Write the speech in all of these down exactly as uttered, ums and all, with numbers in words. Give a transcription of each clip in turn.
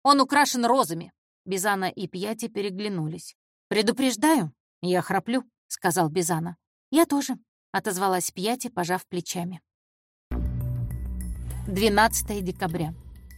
Он украшен розами». Бизана и Пьяти переглянулись. «Предупреждаю, я храплю», — сказал Бизана. «Я тоже», — отозвалась Пьяти, пожав плечами. двенадцатое декабря.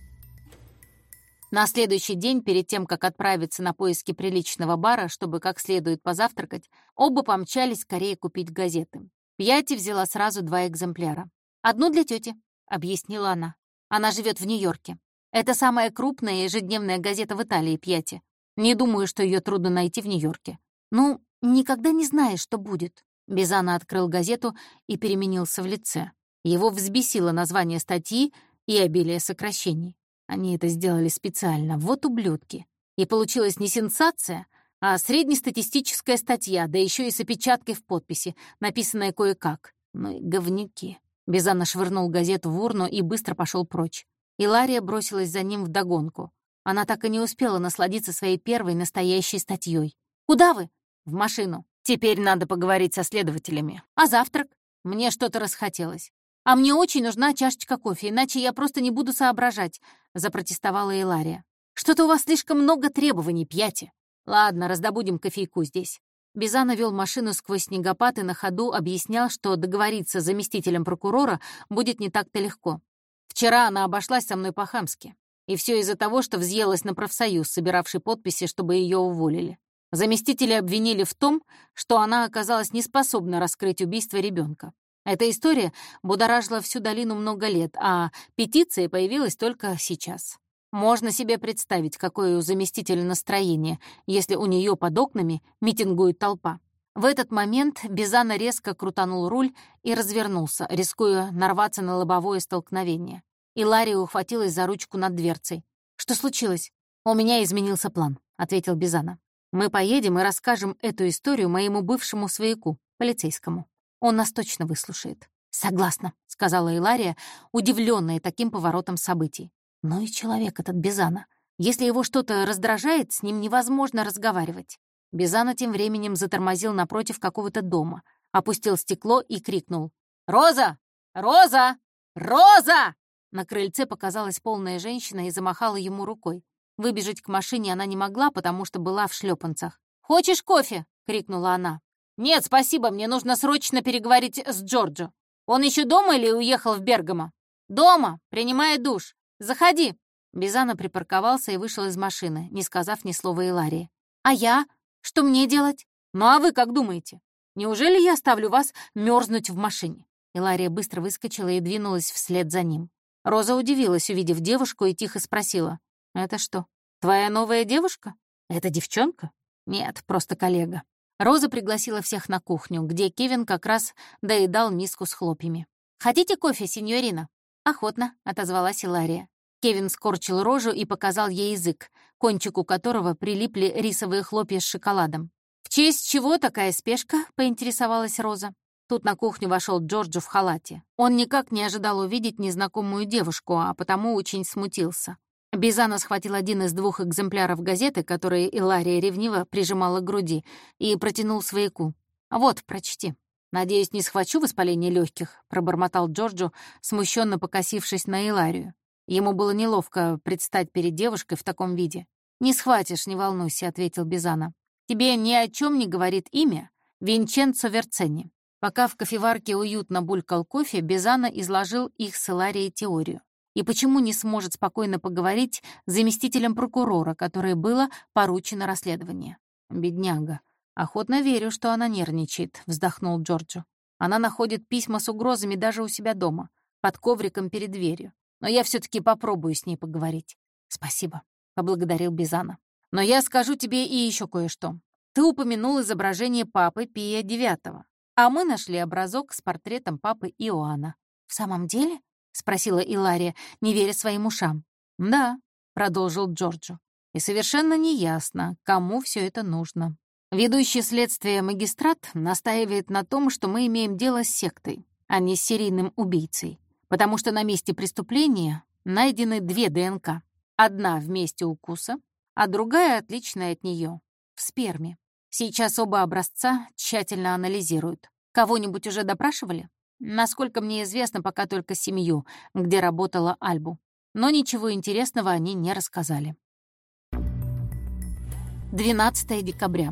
На следующий день, перед тем, как отправиться на поиски приличного бара, чтобы как следует позавтракать, оба помчались скорее купить газеты. Пьяти взяла сразу два экземпляра. «Одну для тети», — объяснила она. «Она живет в Нью-Йорке. Это самая крупная ежедневная газета в Италии, Пьяти. Не думаю, что ее трудно найти в Нью-Йорке». «Ну, никогда не знаешь, что будет». Бизана открыл газету и переменился в лице. Его взбесило название статьи и обилие сокращений. Они это сделали специально, вот ублюдки. И получилась не сенсация, а среднестатистическая статья, да еще и с опечаткой в подписи, написанная кое-как. Ну и говнюки. Бизана швырнул газету в урну и быстро пошел прочь. Илария бросилась за ним вдогонку. Она так и не успела насладиться своей первой настоящей статьей. «Куда вы?» «В машину. Теперь надо поговорить со следователями. А завтрак? Мне что-то расхотелось. А мне очень нужна чашечка кофе, иначе я просто не буду соображать», — запротестовала Илария. «Что-то у вас слишком много требований, Пьяти. Ладно, раздобудем кофейку здесь». Бизана вел машину сквозь снегопад и на ходу объяснял, что договориться с заместителем прокурора будет не так-то легко. «Вчера она обошлась со мной по-хамски. И все из-за того, что взъелась на профсоюз, собиравший подписи, чтобы ее уволили. Заместители обвинили в том, что она оказалась неспособна раскрыть убийство ребенка. Эта история будоражила всю долину много лет, а петиция появилась только сейчас. Можно себе представить, какое у заместителя настроение, если у нее под окнами митингует толпа». В этот момент Бизана резко крутанул руль и развернулся, рискуя нарваться на лобовое столкновение. Илария ухватилась за ручку над дверцей. «Что случилось?» «У меня изменился план», — ответил Бизана. «Мы поедем и расскажем эту историю моему бывшему свояку, полицейскому. Он нас точно выслушает». «Согласна», — сказала Илария, удивленная таким поворотом событий. «Ну и человек этот Бизана. Если его что-то раздражает, с ним невозможно разговаривать». Бизана тем временем затормозил напротив какого-то дома, опустил стекло и крикнул: «Роза! Роза! Роза!» На крыльце показалась полная женщина и замахала ему рукой. Выбежать к машине она не могла, потому что была в шлепанцах. «Хочешь кофе?» — крикнула она. «Нет, спасибо, мне нужно срочно переговорить с Джорджо. Он еще дома или уехал в Бергамо?» «Дома, принимает душ. Заходи». Бизана припарковался и вышел из машины, не сказав ни слова Иларии. «А я? Что мне делать?» «Ну а вы как думаете? Неужели я оставлю вас мерзнуть в машине?» Илария быстро выскочила и двинулась вслед за ним. Роза удивилась, увидев девушку, и тихо спросила: «Это что, твоя новая девушка? Это девчонка?» «Нет, просто коллега». Роза пригласила всех на кухню, где Кевин как раз доедал миску с хлопьями. «Хотите кофе, сеньорина?» «Охотно», — отозвалась Илария. Кевин скорчил рожу и показал ей язык, к кончику которого прилипли рисовые хлопья с шоколадом. «В честь чего такая спешка?» — поинтересовалась Роза. Тут на кухню вошел Джорджо в халате. Он никак не ожидал увидеть незнакомую девушку, а потому очень смутился. Бизана схватил один из двух экземпляров газеты, которые Илария ревниво прижимала к груди, и протянул свояку. «Вот, прочти». «Надеюсь, не схвачу воспаление легких», — пробормотал Джорджо, смущенно покосившись на Иларию. Ему было неловко предстать перед девушкой в таком виде. «Не схватишь, не волнуйся», — ответил Бизана. «Тебе ни о чем не говорит имя Винченцо Верцени». Пока в кофеварке уютно булькал кофе, Бизана изложил их с Иларией теорию. И почему не сможет спокойно поговорить с заместителем прокурора, которой было поручено расследование. «Бедняга. Охотно верю, что она нервничает», — вздохнул Джорджо. «Она находит письма с угрозами даже у себя дома, под ковриком перед дверью. Но я все таки попробую с ней поговорить». «Спасибо», — поблагодарил Бизана. «Но я скажу тебе и еще кое-что. Ты упомянул изображение папы Пия девятого, а мы нашли образок с портретом папы Иоанна». «В самом деле?» — спросила Илария, не веря своим ушам. «Да», — продолжил Джорджо. «И совершенно неясно, кому все это нужно. Ведущий следствие магистрат настаивает на том, что мы имеем дело с сектой, а не с серийным убийцей, потому что на месте преступления найдены две ДНК. Одна в месте укуса, а другая, отличная от нее, в сперме. Сейчас оба образца тщательно анализируют. Кого-нибудь уже допрашивали? Насколько мне известно, пока только семью, где работала Альбу. Но ничего интересного они не рассказали». двенадцатое декабря.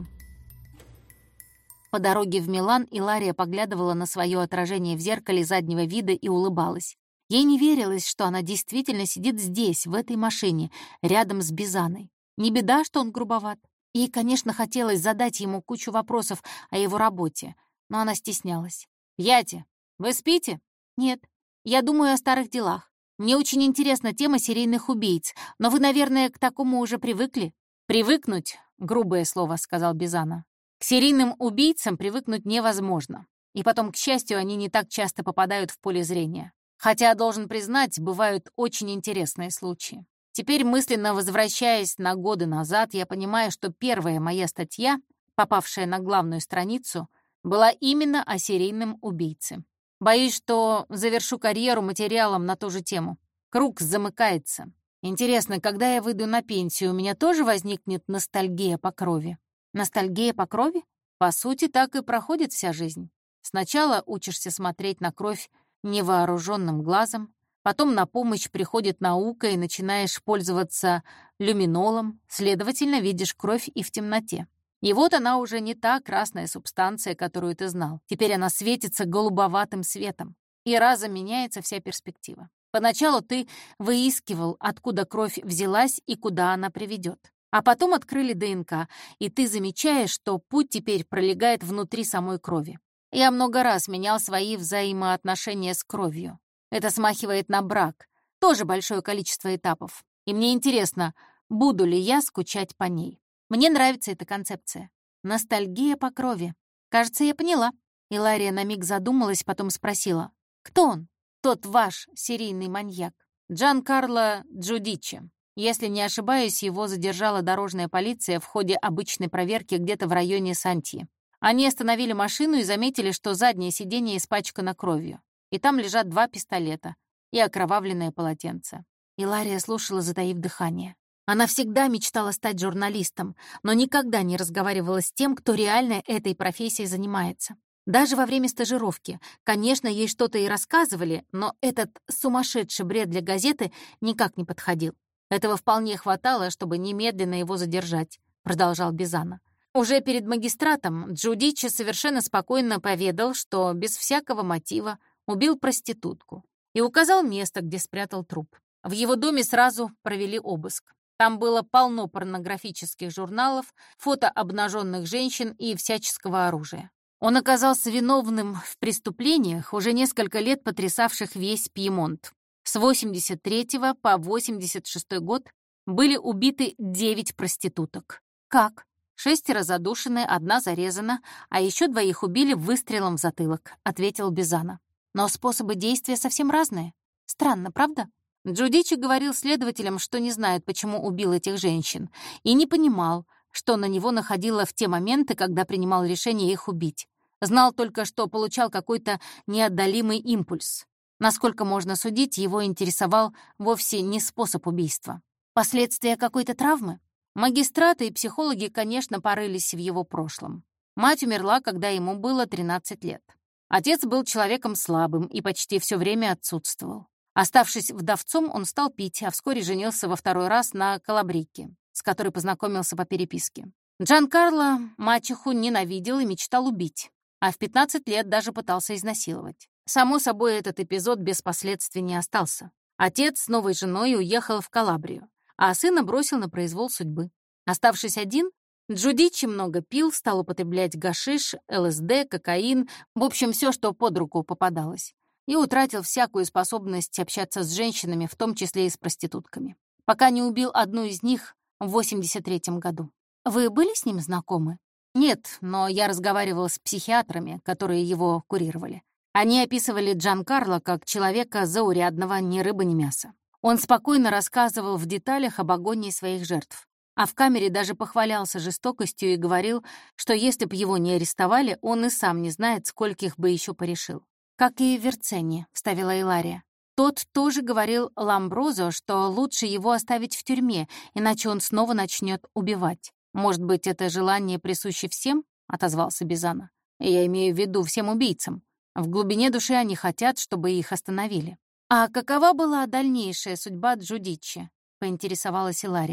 По дороге в Милан Илария поглядывала на свое отражение в зеркале заднего вида и улыбалась. Ей не верилось, что она действительно сидит здесь, в этой машине, рядом с Бизаной. Не беда, что он грубоват. Ей, конечно, хотелось задать ему кучу вопросов о его работе, но она стеснялась. «Яти, вы спите?» «Нет, я думаю о старых делах. Мне очень интересна тема серийных убийц, но вы, наверное, к такому уже привыкли?» «Привыкнуть» — грубое слово, — сказал Бизана. «К серийным убийцам привыкнуть невозможно. И потом, к счастью, они не так часто попадают в поле зрения. Хотя, должен признать, бывают очень интересные случаи. Теперь, мысленно возвращаясь на годы назад, я понимаю, что первая моя статья, попавшая на главную страницу, была именно о серийном убийце. Боюсь, что завершу карьеру материалом на ту же тему. Круг замыкается. Интересно, когда я выйду на пенсию, у меня тоже возникнет ностальгия по крови? Ностальгия по крови? По сути, так и проходит вся жизнь. Сначала учишься смотреть на кровь невооруженным глазом, потом на помощь приходит наука, и начинаешь пользоваться люминолом, следовательно, видишь кровь и в темноте. И вот она уже не та красная субстанция, которую ты знал. Теперь она светится голубоватым светом, и разом меняется вся перспектива. Поначалу ты выискивал, откуда кровь взялась и куда она приведет. А потом открыли ДНК, и ты замечаешь, что путь теперь пролегает внутри самой крови. Я много раз менял свои взаимоотношения с кровью. Это смахивает на брак. Тоже большое количество этапов. И мне интересно, буду ли я скучать по ней. Мне нравится эта концепция. Ностальгия по крови. Кажется, я поняла. Илария на миг задумалась, потом спросила. Кто он? Тот ваш серийный маньяк. Джанкарло Джудичи. Если не ошибаюсь, его задержала дорожная полиция в ходе обычной проверки где-то в районе Сантьи. Они остановили машину и заметили, что заднее сиденье испачкано кровью. И там лежат два пистолета и окровавленное полотенце. Илария слушала, затаив дыхание. Она всегда мечтала стать журналистом, но никогда не разговаривала с тем, кто реально этой профессией занимается. Даже во время стажировки. Конечно, ей что-то и рассказывали, но этот сумасшедший бред для газеты никак не подходил. «Этого вполне хватало, чтобы немедленно его задержать», — продолжал Бизана. Уже перед магистратом Джудичи совершенно спокойно поведал, что без всякого мотива убил проститутку и указал место, где спрятал труп. В его доме сразу провели обыск. Там было полно порнографических журналов, фото обнаженных женщин и всяческого оружия. Он оказался виновным в преступлениях, уже несколько лет потрясавших весь Пьемонт. С восемьдесят третьего по восемьдесят шестой год были убиты девять проституток. Как? Шестеро задушены, одна зарезана, а еще двоих убили выстрелом в затылок, ответил Бизана. Но способы действия совсем разные. Странно, правда? Джудичи говорил следователям, что не знает, почему убил этих женщин, и не понимал, что на него находило в те моменты, когда принимал решение их убить. Знал только, что получал какой-то неотдалимый импульс. Насколько можно судить, его интересовал вовсе не способ убийства. Последствия какой-то травмы? Магистраты и психологи, конечно, порылись в его прошлом. Мать умерла, когда ему было тринадцать лет. Отец был человеком слабым и почти все время отсутствовал. Оставшись вдовцом, он стал пить, а вскоре женился во второй раз на Калабрике, с которой познакомился по переписке. Джанкарло мачеху ненавидел и мечтал убить, а в пятнадцать лет даже пытался изнасиловать. Само собой, этот эпизод без последствий не остался. Отец с новой женой уехал в Калабрию, а сына бросил на произвол судьбы. Оставшись один, Джудичи много пил, стал употреблять гашиш, ЛСД, кокаин, в общем, все, что под руку попадалось, и утратил всякую способность общаться с женщинами, в том числе и с проститутками, пока не убил одну из них в восемьдесят третьем году. Вы были с ним знакомы? Нет, но я разговаривал с психиатрами, которые его курировали. Они описывали Джанкарло как человека заурядного, ни рыба, ни мясо. Он спокойно рассказывал в деталях об агонии своих жертв, а в камере даже похвалялся жестокостью и говорил, что если бы его не арестовали, он и сам не знает, скольких бы еще порешил. «Как и Верцени», — вставила Илария. Тот тоже говорил Ламброзо, что лучше его оставить в тюрьме, иначе он снова начнет убивать. «Может быть, это желание присуще всем?» — отозвался Бизана. «Я имею в виду всем убийцам. В глубине души они хотят, чтобы их остановили». «А какова была дальнейшая судьба Джудичи?» — поинтересовалась Илария.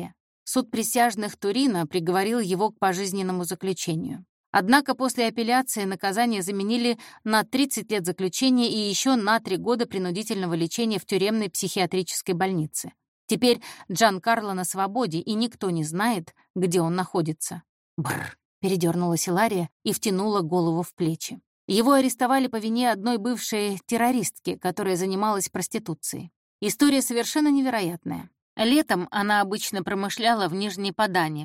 Суд присяжных Турина приговорил его к пожизненному заключению. Однако после апелляции наказание заменили на тридцать лет заключения и еще на три года принудительного лечения в тюремной психиатрической больнице. Теперь Джанкарло на свободе, и никто не знает, где он находится. Бррр, передернулась Илария и втянула голову в плечи. Его арестовали по вине одной бывшей террористки, которая занималась проституцией. История совершенно невероятная. Летом она обычно промышляла в Нижней Падане,